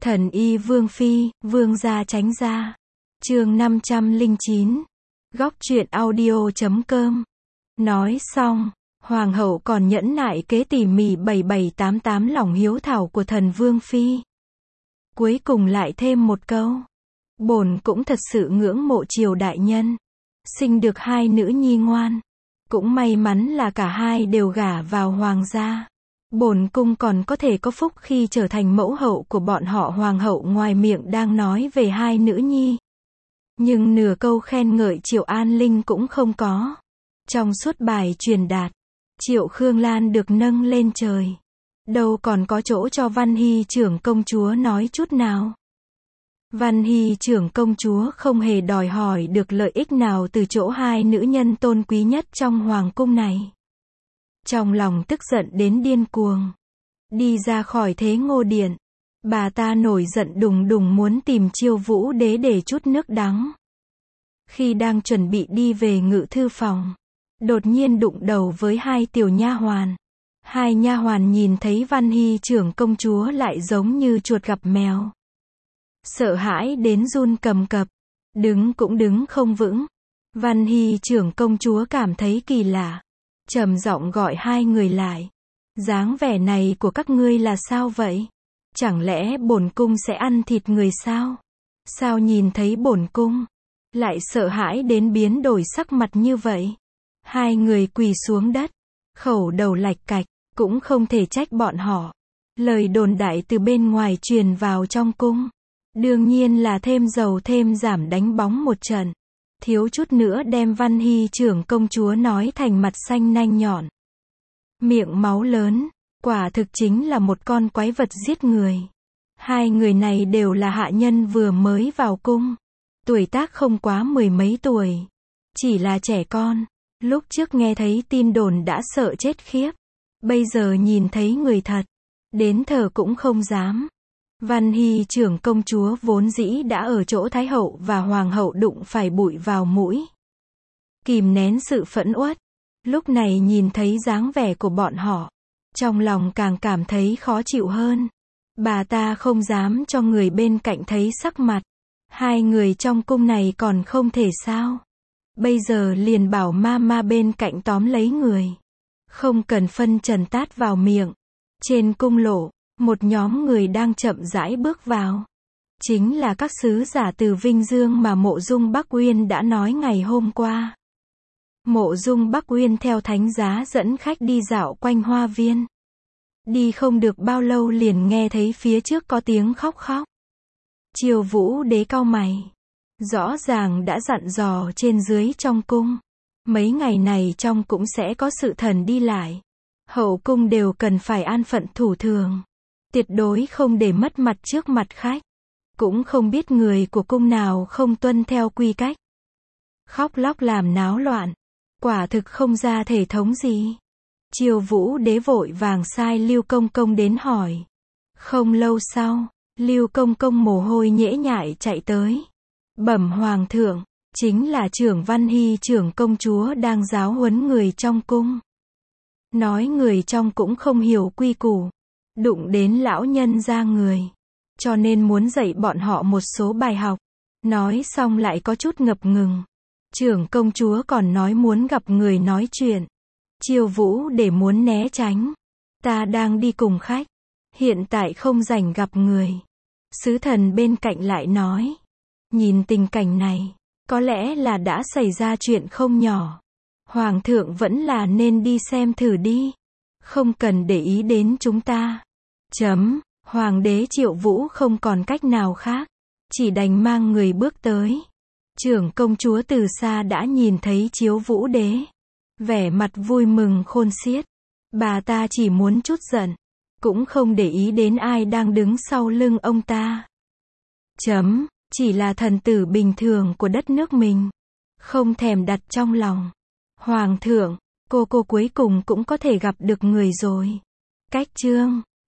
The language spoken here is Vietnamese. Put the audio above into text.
Thần y Vương Phi, Vương gia tránh gia. Chương 509. Góc truyện audio.com. Nói xong, Hoàng hậu còn nhẫn nại kế tỉ mỉ 7788 lòng hiếu thảo của thần Vương Phi. Cuối cùng lại thêm một câu. Bổn cũng thật sự ngưỡng mộ Triều đại nhân. Sinh được hai nữ nhi ngoan. Cũng may mắn là cả hai đều gả vào hoàng gia. Bổn cung còn có thể có phúc khi trở thành mẫu hậu của bọn họ. Hoàng hậu ngoài miệng đang nói về hai nữ nhi, nhưng nửa câu khen ngợi Triệu An Linh cũng không có. Trong suốt bài truyền đạt, Triệu Khương Lan được nâng lên trời. Đâu còn có chỗ cho Văn Hy trưởng công chúa nói chút nào. Văn Hy trưởng công chúa không hề đòi hỏi được lợi ích nào từ chỗ hai nữ nhân tôn quý nhất trong hoàng cung này. Trong lòng tức giận đến điên cuồng. Đi ra khỏi Thế Ngô Điện, bà ta nổi giận đùng đùng muốn tìm Chiêu Vũ Đế để chút nước đắng. Khi đang chuẩn bị đi về ngự thư phòng, đột nhiên đụng đầu với hai tiểu nha hoàn. Hai nha hoàn nhìn thấy Văn Hy trưởng công chúa lại giống như chuột gặp mèo. Sợ hãi đến run cầm cập, đứng cũng đứng không vững. Văn Hy trưởng công chúa cảm thấy kỳ lạ, trầm giọng gọi hai người lại. Dáng vẻ này của các ngươi là sao vậy? Chẳng lẽ bổn cung sẽ ăn thịt người sao? Sao nhìn thấy bổn cung lại sợ hãi đến biến đổi sắc mặt như vậy? Hai người quỳ xuống đất, khẩu đầu lạch cạch, cũng không thể trách bọn họ. Lời đồn đại từ bên ngoài truyền vào trong cung, đương nhiên là thêm dầu thêm giảm đánh bóng một trận. Thiếu chút nữa đem Văn Hy trưởng công chúa nói thành mặt xanh nanh nhọn, miệng máu lớn, quả thực chính là một con quái vật giết người. Hai người này đều là hạ nhân vừa mới vào cung, tuổi tác không quá mười mấy tuổi, chỉ là trẻ con. Lúc trước nghe thấy tin đồn đã sợ chết khiếp, bây giờ nhìn thấy người thật, đến thở cũng không dám. Văn Hy trưởng công chúa vốn dĩ đã ở chỗ Thái hậu và Hoàng hậu đụng phải bụi vào mũi, kìm nén sự phẫn uất. Lúc này nhìn thấy dáng vẻ của bọn họ, trong lòng càng cảm thấy khó chịu hơn. Bà ta không dám cho người bên cạnh thấy sắc mặt. Hai người trong cung này còn không thể sao? Bây giờ liền bảo ma bên cạnh tóm lấy người. Không cần phân trần tát vào miệng. Trên cung lộ, một nhóm người đang chậm rãi bước vào. Chính là các sứ giả từ Vinh Dương mà Mộ Dung Bắc Uyên đã nói ngày hôm qua. Mộ Dung Bắc Uyên theo thánh giá dẫn khách đi dạo quanh hoa viên. Đi không được bao lâu liền nghe thấy phía trước có tiếng khóc khóc. Chiêu Vũ Đế cau mày. Rõ ràng đã dặn dò trên dưới trong cung. Mấy ngày này trong cũng sẽ có sự thần đi lại. Hậu cung đều cần phải an phận thủ thường. Tuyệt đối không để mất mặt trước mặt khách. Cũng không biết người của cung nào không tuân theo quy cách. Khóc lóc làm náo loạn. Quả thực không ra thể thống gì. Chiêu Vũ Đế vội vàng sai Lưu Công Công đến hỏi. Không lâu sau, Lưu Công Công mồ hôi nhễ nhại chạy tới. Bẩm Hoàng thượng, chính là trưởng Văn Hy trưởng công chúa đang giáo huấn người trong cung. Nói người trong cũng không hiểu quy củ, đụng đến lão nhân ra người, cho nên muốn dạy bọn họ một số bài học. Nói xong lại có chút ngập ngừng. Trưởng công chúa còn nói muốn gặp người nói chuyện. Chiêu Vũ để muốn né tránh. Ta đang đi cùng khách, hiện tại không rảnh gặp người. Sứ thần bên cạnh lại nói. Nhìn tình cảnh này, có lẽ là đã xảy ra chuyện không nhỏ. Hoàng thượng vẫn là nên đi xem thử đi. Không cần để ý đến chúng ta. Hoàng đế Triệu Vũ không còn cách nào khác, chỉ đành mang người bước tới. Trưởng công chúa từ xa đã nhìn thấy Chiêu Vũ Đế, vẻ mặt vui mừng khôn xiết. Bà ta chỉ muốn chút giận, cũng không để ý đến ai đang đứng sau lưng ông ta. Chỉ là thần tử bình thường của đất nước mình, không thèm đặt trong lòng. Hoàng thượng, cô cuối cùng cũng có thể gặp được người rồi. Cách chương